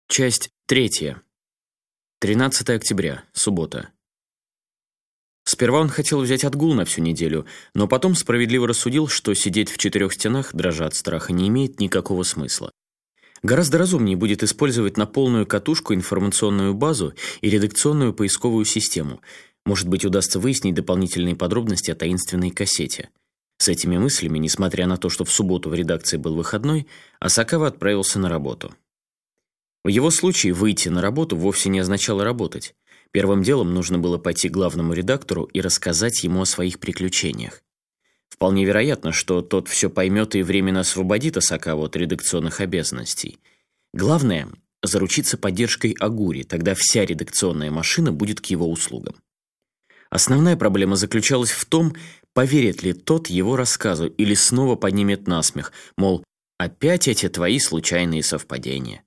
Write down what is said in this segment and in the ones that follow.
Часть 3. 13 октября. Суббота. Сперва он хотел взять отгул на всю неделю, но потом справедливо рассудил, что сидеть в четырех стенах, дрожа от страха, не имеет никакого смысла. Гораздо разумнее будет использовать на полную катушку информационную базу и редакционную поисковую систему. Может быть, удастся выяснить дополнительные подробности о таинственной кассете. С этими мыслями, несмотря на то, что в субботу в редакции был выходной, Асакава отправился на работу. В его случае выйти на работу вовсе не означало работать. Первым делом нужно было пойти к главному редактору и рассказать ему о своих приключениях. Вполне вероятно, что тот все поймет и временно освободит Асакаву от редакционных обязанностей. Главное – заручиться поддержкой Агури, тогда вся редакционная машина будет к его услугам. Основная проблема заключалась в том, поверит ли тот его рассказу или снова поднимет насмех, мол, опять эти твои случайные совпадения.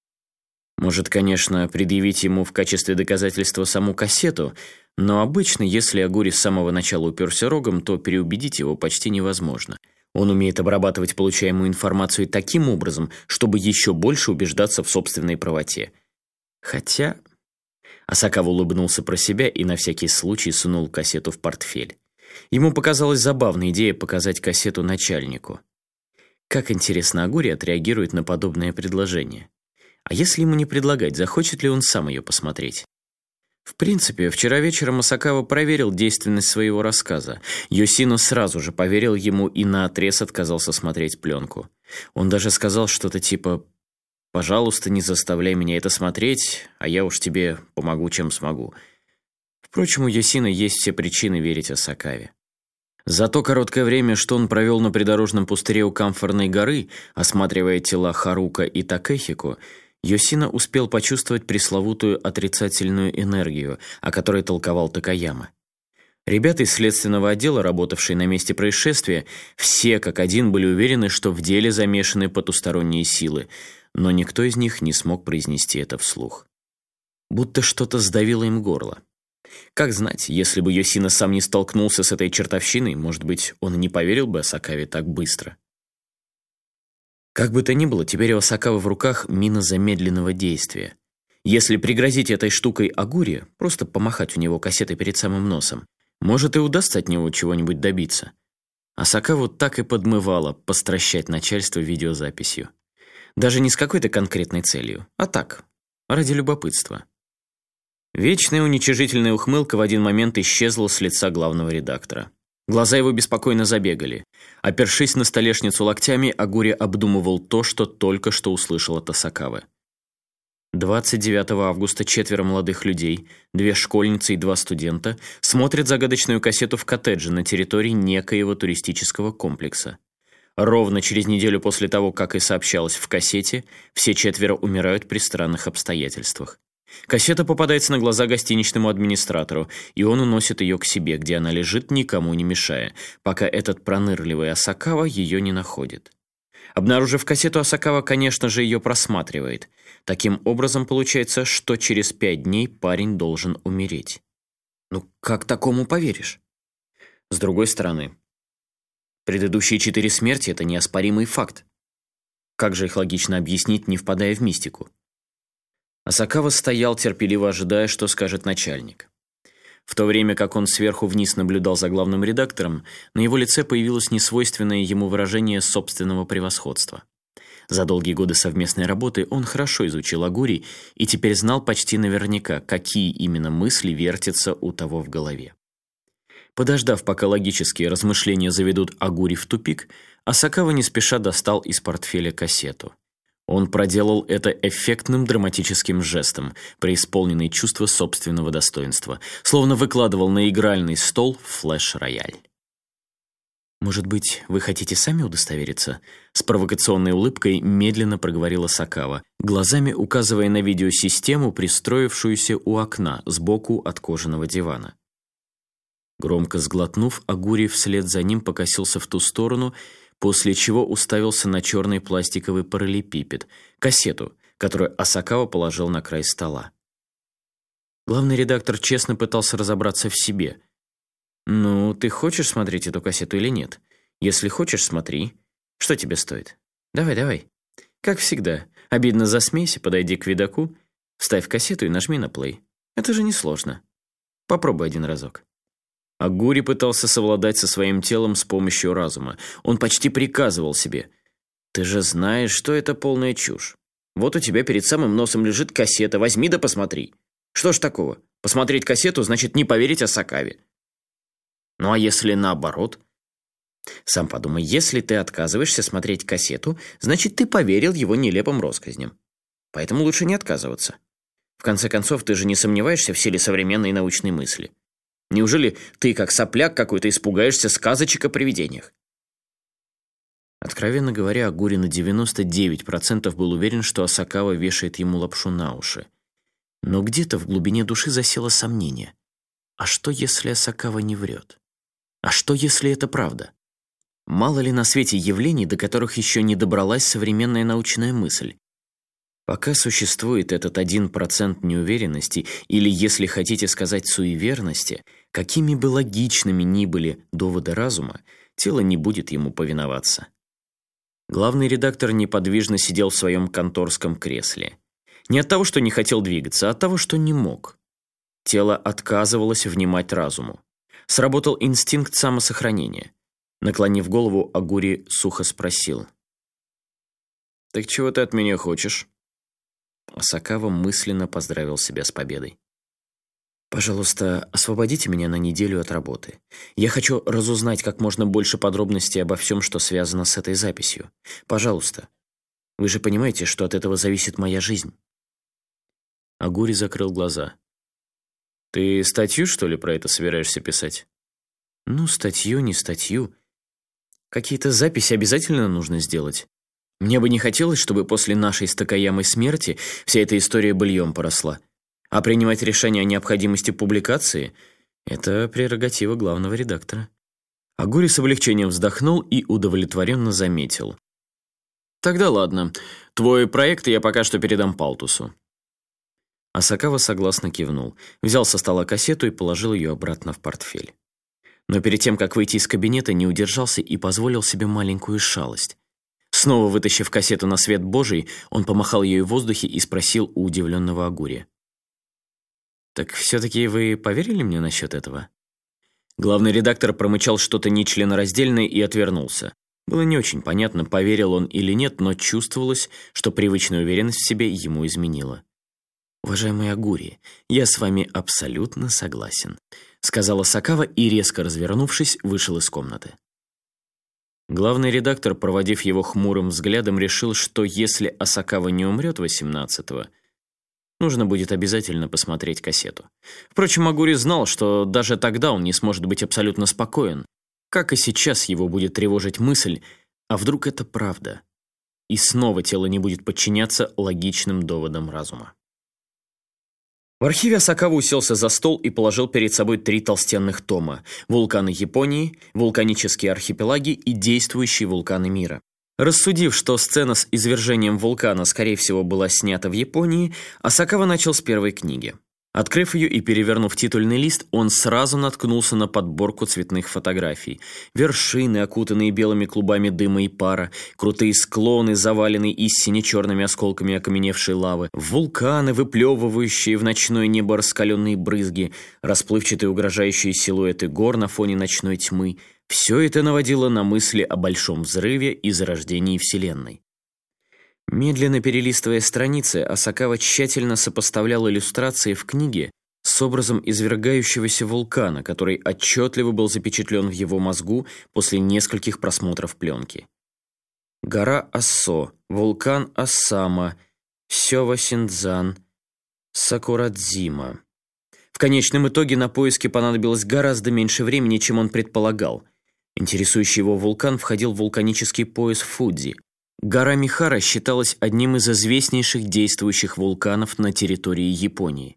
Может, конечно, предъявить ему в качестве доказательства саму кассету, но обычно, если Агури с самого начала уперся рогом, то переубедить его почти невозможно. Он умеет обрабатывать получаемую информацию таким образом, чтобы еще больше убеждаться в собственной правоте. Хотя... Асакава улыбнулся про себя и на всякий случай сунул кассету в портфель. Ему показалась забавная идея показать кассету начальнику. Как интересно, Агури отреагирует на подобное предложение. А если ему не предлагать, захочет ли он сам ее посмотреть? В принципе, вчера вечером Асакава проверил действенность своего рассказа. Йосино сразу же поверил ему и наотрез отказался смотреть пленку. Он даже сказал что-то типа «Пожалуйста, не заставляй меня это смотреть, а я уж тебе помогу, чем смогу». Впрочем, у Йосино есть все причины верить Асакаве. За то короткое время, что он провел на придорожном пустыре у Камфорной горы, осматривая тела Харука и Такэхико, Йосино успел почувствовать пресловутую отрицательную энергию, о которой толковал Такаяма. Ребята из следственного отдела, работавшие на месте происшествия, все как один были уверены, что в деле замешаны потусторонние силы, но никто из них не смог произнести это вслух. Будто что-то сдавило им горло. Как знать, если бы Йосино сам не столкнулся с этой чертовщиной, может быть, он и не поверил бы Асакаве так быстро. Как бы то ни было, теперь у Асакавы в руках мина замедленного действия. Если пригрозить этой штукой Агури, просто помахать у него кассетой перед самым носом, может и удастся от него чего-нибудь добиться. Асакаву так и подмывало постращать начальство видеозаписью. Даже не с какой-то конкретной целью, а так, ради любопытства. Вечная уничижительная ухмылка в один момент исчезла с лица главного редактора. Глаза его беспокойно забегали. Опершись на столешницу локтями, Агури обдумывал то, что только что услышал от Асакавы. 29 августа 4 молодых людей, 2 школьницы и 2 студента, смотрят загадочную кассету в коттедже на территории некоего туристического комплекса. Ровно через неделю после того, как и сообщалось в кассете, все 4 умирают при странных обстоятельствах. Кассета попадается на глаза гостиничному администратору, и он уносит ее к себе, где она лежит, никому не мешая, пока этот пронырливый Асакава ее не находит. Обнаружив кассету, Асакава, конечно же, ее просматривает. Таким образом, получается, что через 5 дней парень должен умереть. Ну, как такому поверишь? С другой стороны, предыдущие 4 смерти – это неоспоримый факт. Как же их логично объяснить, не впадая в мистику? Асакава стоял, терпеливо ожидая, что скажет начальник. В то время как он сверху вниз наблюдал за главным редактором, на его лице появилось несвойственное ему выражение собственного превосходства. За долгие годы совместной работы он хорошо изучил Агури и теперь знал почти наверняка, какие именно мысли вертятся у того в голове. Подождав, пока логические размышления заведут Агури в тупик, Асакава не спеша достал из портфеля кассету. Он проделал это эффектным драматическим жестом, преисполненный чувства собственного достоинства, словно выкладывал на игральный стол флеш-рояль. «Может быть, вы хотите сами удостовериться?» С провокационной улыбкой медленно проговорила Асакава, глазами указывая на видеосистему, пристроившуюся у окна сбоку от кожаного дивана. Громко сглотнув, Агури вслед за ним покосился в ту сторону, после чего уставился на черный пластиковый параллелепипед, кассету, которую Асакава положил на край стола. Главный редактор честно пытался разобраться в себе. «Ну, ты хочешь смотреть эту кассету или нет? Если хочешь, смотри. Что тебе стоит? Давай, давай». Как всегда, обидно за смеси, подойди к видаку, вставь кассету и нажми на плей. Это же несложно. Попробуй один разок. Агури пытался совладать со своим телом с помощью разума. Он почти приказывал себе: «Ты же знаешь, что это полная чушь. Вот у тебя перед самым носом лежит кассета, возьми да посмотри. Что ж такого? Посмотреть кассету значит не поверить Асакаве». Ну а если наоборот? Сам подумай, если ты отказываешься смотреть кассету, значит ты поверил его нелепым россказням. Поэтому лучше не отказываться. В конце концов, ты же не сомневаешься в силе современной научной мысли. Неужели ты, как сопляк какой-то, испугаешься сказочек о привидениях? Откровенно говоря, Агури на 99% был уверен, что Асакава вешает ему лапшу на уши. Но где-то в глубине души засело сомнение. А что, если Асакава не врет? А что, если это правда? Мало ли на свете явлений, до которых еще не добралась современная научная мысль. Пока существует этот 1% неуверенности, или, если хотите сказать, суеверности, какими бы логичными ни были доводы разума, тело не будет ему повиноваться. Главный редактор неподвижно сидел в своем конторском кресле. Не от того, что не хотел двигаться, а от того, что не мог. Тело отказывалось внимать разуму. Сработал инстинкт самосохранения. Наклонив голову, Агури сухо спросил: «Так чего ты от меня хочешь?» Асакава мысленно поздравил себя с победой. «Пожалуйста, освободите меня на неделю от работы. Я хочу разузнать как можно больше подробностей обо всем, что связано с этой записью. Пожалуйста. Вы же понимаете, что от этого зависит моя жизнь». Агури закрыл глаза. «Ты статью, что ли, про это собираешься писать?» «Ну, статью, не статью. Какие-то записи обязательно нужно сделать. Мне бы не хотелось, чтобы после нашей с Такаямой смерти вся эта история быльем поросла. А принимать решение о необходимости публикации – это прерогатива главного редактора». Агури с облегчением вздохнул и удовлетворенно заметил: «Тогда ладно. Твой проект я пока что передам Палтусу». Асакава согласно кивнул, взял со стола кассету и положил ее обратно в портфель. Но перед тем, как выйти из кабинета, не удержался и позволил себе маленькую шалость. Снова вытащив кассету на свет Божий, он помахал ею в воздухе и спросил у удивленного Агури: «Так все-таки вы поверили мне насчет этого?» Главный редактор промычал что-то нечленораздельное и отвернулся. Было не очень понятно, поверил он или нет, но чувствовалось, что привычная уверенность в себе ему изменила. «Уважаемый Агури, я с вами абсолютно согласен», — сказала Асакава и, резко развернувшись, вышел из комнаты. Главный редактор, проводив его хмурым взглядом, решил, что если Асакава не умрет 18-го, нужно будет обязательно посмотреть кассету. Впрочем, Агури знал, что даже тогда он не сможет быть абсолютно спокоен. Как и сейчас его будет тревожить мысль: а вдруг это правда? И снова тело не будет подчиняться логичным доводам разума. В архиве Асакава уселся за стол и положил перед собой 3 толстенных тома: «Вулканы Японии», «Вулканические архипелаги» и «Действующие вулканы мира». Рассудив, что сцена с извержением вулкана, скорее всего, была снята в Японии, Асакава начал с первой книги. Открыв ее и перевернув титульный лист, он сразу наткнулся на подборку цветных фотографий. Вершины, окутанные белыми клубами дыма и пара, крутые склоны, заваленные истине черными осколками окаменевшей лавы, вулканы, выплевывающие в ночное небо раскаленные брызги, расплывчатые угрожающие силуэты гор на фоне ночной тьмы. Все это наводило на мысли о большом взрыве и зарождении Вселенной. Медленно перелистывая страницы, Асакава тщательно сопоставлял иллюстрации в книге с образом извергающегося вулкана, который отчетливо был запечатлен в его мозгу после нескольких просмотров пленки. Гора Ассо, вулкан Ассама, Сёва-Синдзан, Сакурадзима. В конечном итоге на поиски понадобилось гораздо меньше времени, чем он предполагал. Интересующий его вулкан входил в вулканический пояс Фудзи. Гора Михара считалась одним из известнейших действующих вулканов на территории Японии.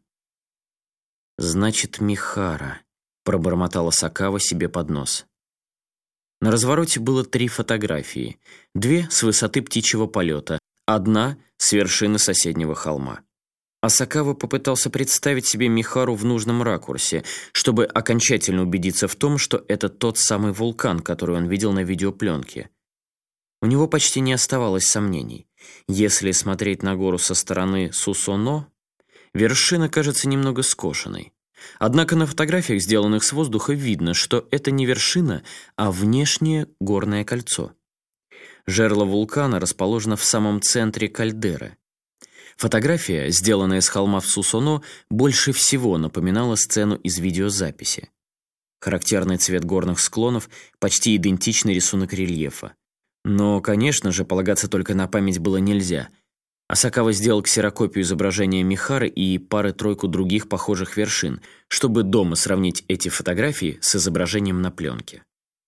«Значит, Михара», — пробормотала Асакава себе под нос. На развороте было 3 фотографии. 2 с высоты птичьего полета, 1 с вершины соседнего холма. Асакава попытался представить себе Михару в нужном ракурсе, чтобы окончательно убедиться в том, что это тот самый вулкан, который он видел на видеопленке. У него почти не оставалось сомнений. Если смотреть на гору со стороны Сусоно, вершина кажется немного скошенной. Однако на фотографиях, сделанных с воздуха, видно, что это не вершина, а внешнее горное кольцо. Жерло вулкана расположено в самом центре кальдеры. Фотография, сделанная с холма в Сусоно, больше всего напоминала сцену из видеозаписи. Характерный цвет горных склонов, почти идентичный рисунок рельефа. Но, конечно же, полагаться только на память было нельзя. Асакава сделал ксерокопию изображения Михары и пары-тройку других похожих вершин, чтобы дома сравнить эти фотографии с изображением на пленке.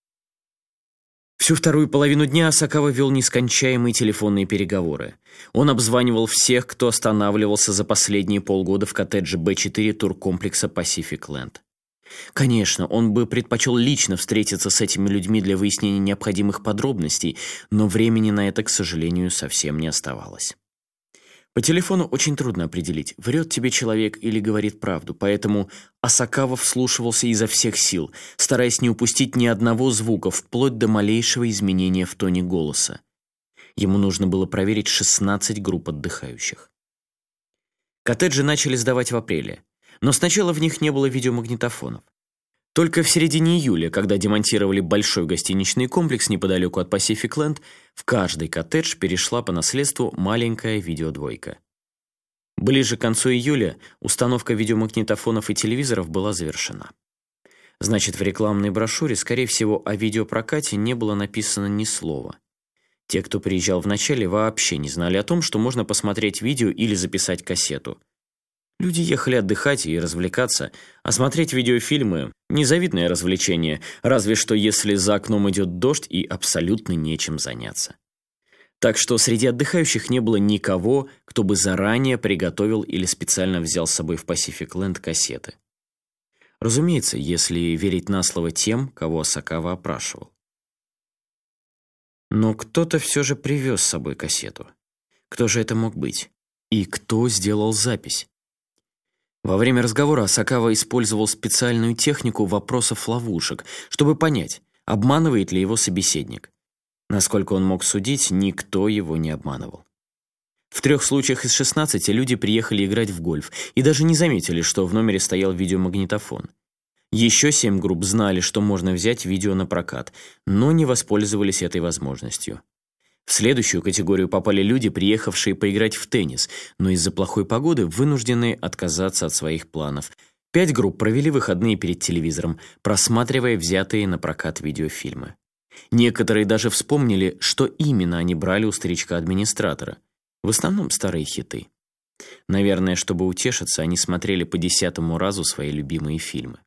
Всю вторую половину дня Асакава вел нескончаемые телефонные переговоры. Он обзванивал всех, кто останавливался за последние полгода в коттедже Б4 туркомплекса Pacific Land. Конечно, он бы предпочел лично встретиться с этими людьми для выяснения необходимых подробностей, но времени на это, к сожалению, совсем не оставалось. По телефону очень трудно определить, врет тебе человек или говорит правду, поэтому Асакава вслушивался изо всех сил, стараясь не упустить ни одного звука, вплоть до малейшего изменения в тоне голоса. Ему нужно было проверить 16 групп отдыхающих. Коттеджи начали сдавать в апреле, но сначала в них не было видеомагнитофонов. Только в середине июля, когда демонтировали большой гостиничный комплекс неподалеку от Pacific Land, в каждый коттедж перешла по наследству маленькая видеодвойка. Ближе к концу июля установка видеомагнитофонов и телевизоров была завершена. Значит, в рекламной брошюре, скорее всего, о видеопрокате не было написано ни слова. Те, кто приезжал вначале, вообще не знали о том, что можно посмотреть видео или записать кассету. Люди ехали отдыхать и развлекаться, а смотреть видеофильмы – незавидное развлечение, разве что если за окном идет дождь и абсолютно нечем заняться. Так что среди отдыхающих не было никого, кто бы заранее приготовил или специально взял с собой в Pacific Land кассеты. Разумеется, если верить на слово тем, кого Асакава опрашивал. Но кто-то все же привез с собой кассету. Кто же это мог быть? И кто сделал запись? Во время разговора Асакава использовал специальную технику вопросов-ловушек, чтобы понять, обманывает ли его собеседник. Насколько он мог судить, никто его не обманывал. В 3 случаях из 16 люди приехали играть в гольф и даже не заметили, что в номере стоял видеомагнитофон. Еще 7 групп знали, что можно взять видео на прокат, но не воспользовались этой возможностью. В следующую категорию попали люди, приехавшие поиграть в теннис, но из-за плохой погоды вынужденные отказаться от своих планов. 5 групп провели выходные перед телевизором, просматривая взятые на прокат видеофильмы. Некоторые даже вспомнили, что именно они брали у старичка-администратора. В основном старые хиты. Наверное, чтобы утешиться, они смотрели по 10-му разу свои любимые фильмы.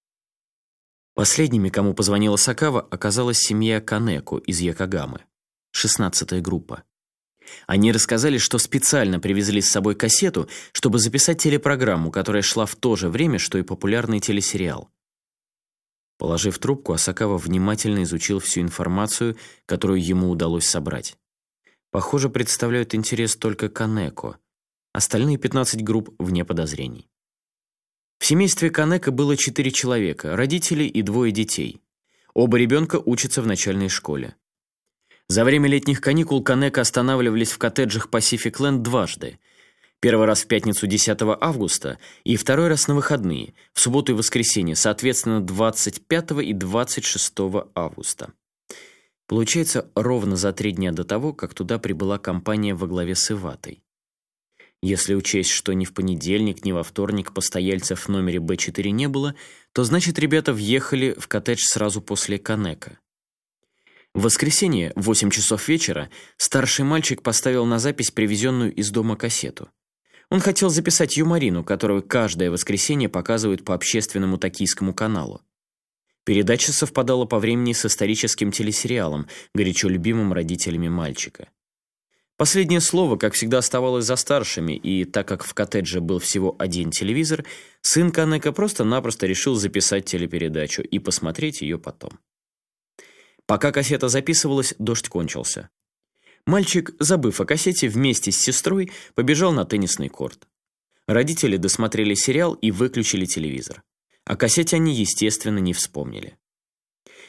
Последними, кому позвонила Асакава, оказалась семья Канеко из Йокогамы. 16-я группа. Они рассказали, что специально привезли с собой кассету, чтобы записать телепрограмму, которая шла в то же время, что и популярный телесериал. Положив трубку, Асакава внимательно изучил всю информацию, которую ему удалось собрать. Похоже, представляют интерес только Канеко. Остальные 15 групп вне подозрений. В семействе Канеко было 4 человека, родители и 2 детей. Оба ребенка учатся в начальной школе. За время летних каникул Канеко останавливались в коттеджах Pacific Land дважды. Первый раз в пятницу 10 августа и второй раз на выходные, в субботу и воскресенье, соответственно 25 и 26 августа. Получается, ровно за 3 дня до того, как туда прибыла компания во главе с Иватой. Если учесть, что ни в понедельник, ни во вторник постояльцев в номере Б4 не было, то значит, ребята въехали в коттедж сразу после Канеко. В воскресенье, в 8 часов вечера, старший мальчик поставил на запись привезенную из дома кассету. Он хотел записать юморину, которую каждое воскресенье показывают по общественному токийскому каналу. Передача совпадала по времени с историческим телесериалом, горячо любимым родителями мальчика. Последнее слово, как всегда, оставалось за старшими, и так как в коттедже был всего 1 телевизор, сын Канеко просто-напросто решил записать телепередачу и посмотреть ее потом. Пока кассета записывалась, дождь кончился. Мальчик, забыв о кассете, вместе с сестрой побежал на теннисный корт. Родители досмотрели сериал и выключили телевизор. О кассете они, естественно, не вспомнили.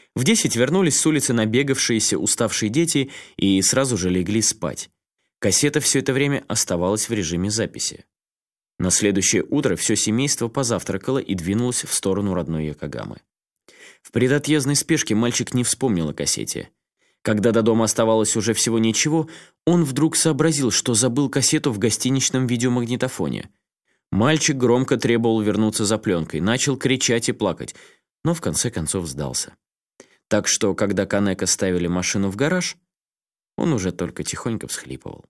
В 10 вернулись с улицы набегавшиеся, уставшие дети и сразу же легли спать. Кассета все это время оставалась в режиме записи. На следующее утро все семейство позавтракало и двинулось в сторону родной Йокогамы. В предотъездной спешке мальчик не вспомнил о кассете. Когда до дома оставалось уже всего ничего, он вдруг сообразил, что забыл кассету в гостиничном видеомагнитофоне. Мальчик громко требовал вернуться за пленкой, начал кричать и плакать, но в конце концов сдался. Так что, когда Канека ставили машину в гараж, он уже только тихонько всхлипывал.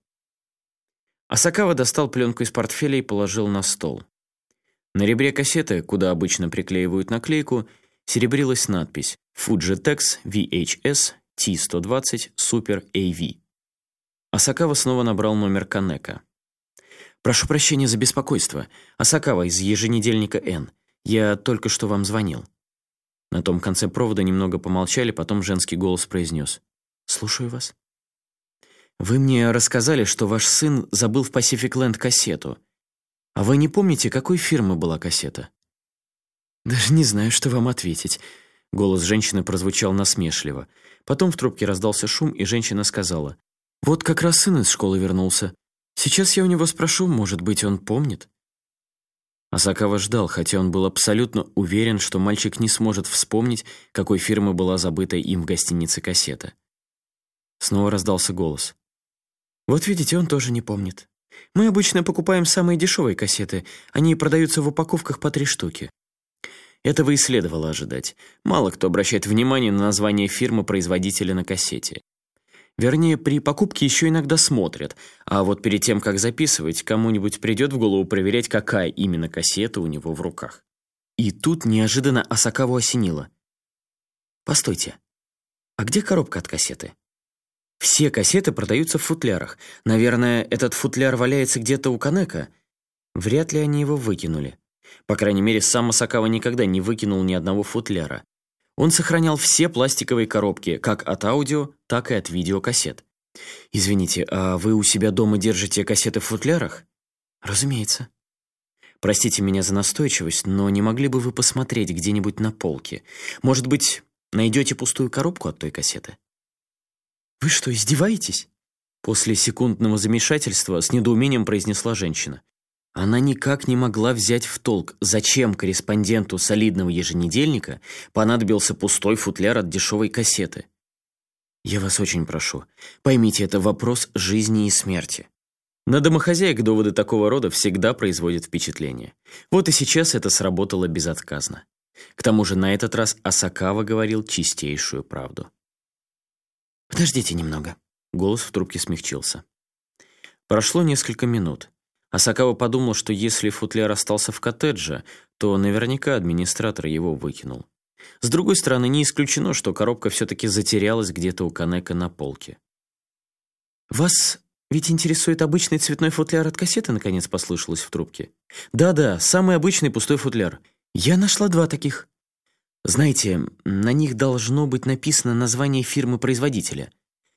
Асакава достал пленку из портфеля и положил на стол. На ребре кассеты, куда обычно приклеивают наклейку, серебрилась надпись Fujitex VHS T120 Super AV. Асакава снова набрал номер Канека. «Прошу прощения за беспокойство. Асакава из еженедельника N. Я только что вам звонил». На том конце провода немного помолчали, потом женский голос произнес: «Слушаю вас». «Вы мне рассказали, что ваш сын забыл в Pacific-Land кассету. А вы не помните, какой фирмы была кассета?» «Даже не знаю, что вам ответить». Голос женщины прозвучал насмешливо. Потом в трубке раздался шум, и женщина сказала: «Вот как раз сын из школы вернулся. Сейчас я у него спрошу, может быть, он помнит». Асакава ждал, хотя он был абсолютно уверен, что мальчик не сможет вспомнить, какой фирмы была забыта им в гостинице кассета. Снова раздался голос. «Вот видите, он тоже не помнит. Мы обычно покупаем самые дешевые кассеты, они продаются в упаковках по 3 штуки». Этого и следовало ожидать. Мало кто обращает внимание на название фирмы-производителя на кассете. Вернее, при покупке еще иногда смотрят, а вот перед тем, как записывать, кому-нибудь придет в голову проверять, какая именно кассета у него в руках. И тут неожиданно Асакаву осенило. «Постойте, а где коробка от кассеты? Все кассеты продаются в футлярах. Наверное, этот футляр валяется где-то у Канека. Вряд ли они его выкинули. По крайней мере, сам Асакава никогда не выкинул ни одного футляра. Он сохранял все пластиковые коробки, как от аудио, так и от видеокассет. «Извините, а вы у себя дома держите кассеты в футлярах?» «Разумеется». «Простите меня за настойчивость, но не могли бы вы посмотреть где-нибудь на полке? Может быть, найдете пустую коробку от той кассеты?» «Вы что, издеваетесь?» После секундного замешательства с недоумением произнесла женщина. Она никак не могла взять в толк, зачем корреспонденту солидного еженедельника понадобился пустой футляр от дешевой кассеты. «Я вас очень прошу, поймите, это вопрос жизни и смерти». На домохозяек доводы такого рода всегда производят впечатление. Вот и сейчас это сработало безотказно. К тому же на этот раз Асакава говорил чистейшую правду. «Подождите немного». Голос в трубке смягчился. Прошло несколько минут. Асакава подумал, что если футляр остался в коттедже, то наверняка администратор его выкинул. С другой стороны, не исключено, что коробка все-таки затерялась где-то у Канека на полке. «Вас ведь интересует обычный цветной футляр от кассеты?» наконец послышалось в трубке. «Да-да, самый обычный пустой футляр. Я нашла 2 таких. Знаете, на них должно быть написано название фирмы-производителя.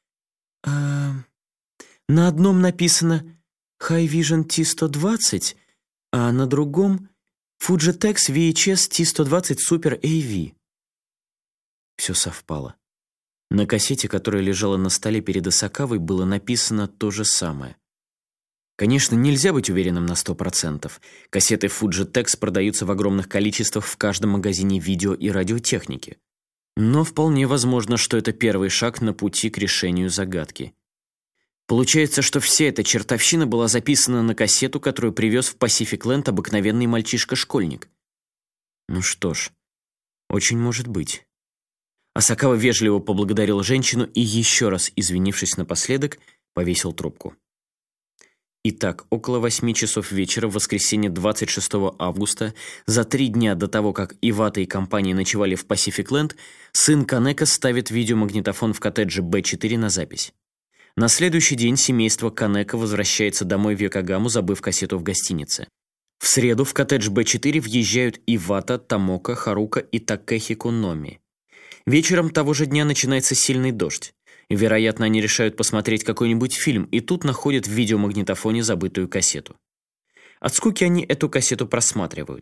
На одном написано High Vision T120, а на другом Fujitex VHS T120 Super AV». Все совпало. На кассете, которая лежала на столе перед Асакавой, было написано то же самое. Конечно, нельзя быть уверенным на 100%. Кассеты Fujitex продаются в огромных количествах в каждом магазине видео и радиотехники. Но вполне возможно, что это первый шаг на пути к решению загадки. Получается, что вся эта чертовщина была записана на кассету, которую привез в Pacific-Land обыкновенный мальчишка-школьник. Ну что ж, очень может быть. Асакава вежливо поблагодарил женщину и, еще раз извинившись напоследок, повесил трубку. Итак, около 8 часов вечера в воскресенье 26 августа, за 3 дня до того, как Ивата и компания ночевали в Pacific-Land, сын Канека ставит видеомагнитофон в коттедже Б4 на запись. На следующий день семейство Канека возвращается домой в Йокогаму, забыв кассету в гостинице. В среду в коттедж Б4 въезжают Ивата, Томока, Харука и Такэхико Номи. Вечером того же дня начинается сильный дождь. Вероятно, они решают посмотреть какой-нибудь фильм, и тут находят в видеомагнитофоне забытую кассету. От скуки они эту кассету просматривают.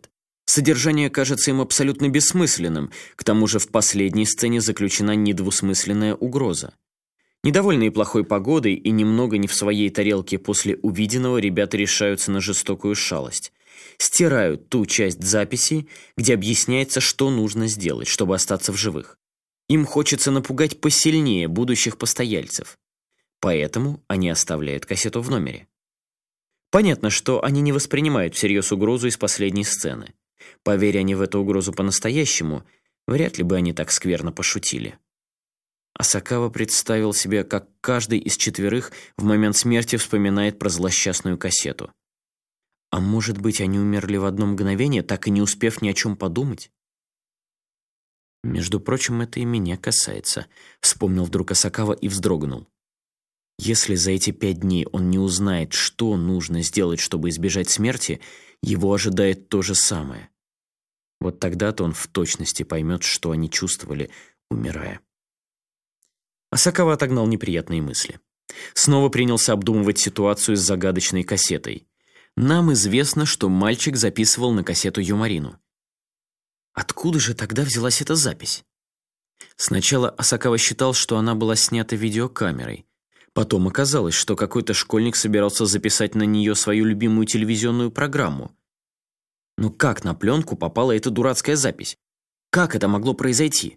Содержание кажется им абсолютно бессмысленным, к тому же в последней сцене заключена недвусмысленная угроза. Недовольные плохой погодой и немного не в своей тарелке после увиденного, ребята решаются на жестокую шалость. Стирают ту часть записи, где объясняется, что нужно сделать, чтобы остаться в живых. Им хочется напугать посильнее будущих постояльцев. Поэтому они оставляют кассету в номере. Понятно, что они не воспринимают всерьез угрозу из последней сцены. Поверь они в эту угрозу по-настоящему, вряд ли бы они так скверно пошутили. Асакава представил себе, как каждый из четверых в момент смерти вспоминает про злосчастную кассету. А может быть, они умерли в одно мгновение, так и не успев ни о чем подумать? «Между прочим, это и меня касается», — вспомнил вдруг Асакава и вздрогнул. Если за эти 5 дней он не узнает, что нужно сделать, чтобы избежать смерти, его ожидает то же самое. Вот тогда-то он в точности поймет, что они чувствовали, умирая. Асакава отогнал неприятные мысли. Снова принялся обдумывать ситуацию с загадочной кассетой. Нам известно, что мальчик записывал на кассету Юмарину. Откуда же тогда взялась эта запись? Сначала Асакава считал, что она была снята видеокамерой. Потом оказалось, что какой-то школьник собирался записать на нее свою любимую телевизионную программу. Но как на пленку попала эта дурацкая запись? Как это могло произойти?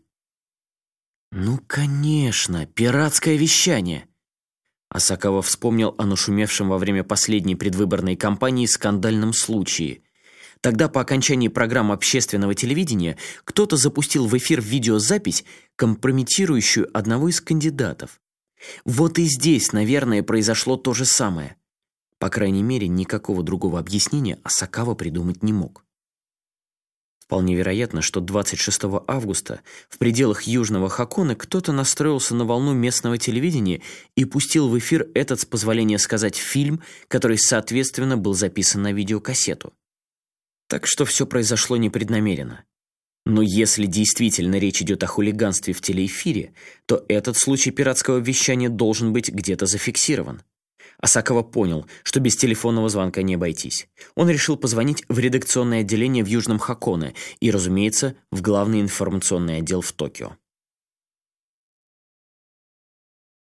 Ну, конечно, пиратское вещание. Асакава вспомнил о нашумевшем во время последней предвыборной кампании скандальном случае. Тогда по окончании программ общественного телевидения кто-то запустил в эфир видеозапись, компрометирующую одного из кандидатов. Вот и здесь, наверное, произошло то же самое. По крайней мере, никакого другого объяснения Асакава придумать не мог. Вполне вероятно, что 26 августа в пределах Южного Хоконе кто-то настроился на волну местного телевидения и пустил в эфир этот, с позволения сказать, фильм, который, соответственно, был записан на видеокассету. Так что все произошло непреднамеренно. Но если действительно речь идет о хулиганстве в телеэфире, то этот случай пиратского вещания должен быть где-то зафиксирован. Асакава понял, что без телефонного звонка не обойтись. Он решил позвонить в редакционное отделение в Южном Хоконе и, разумеется, в главный информационный отдел в Токио.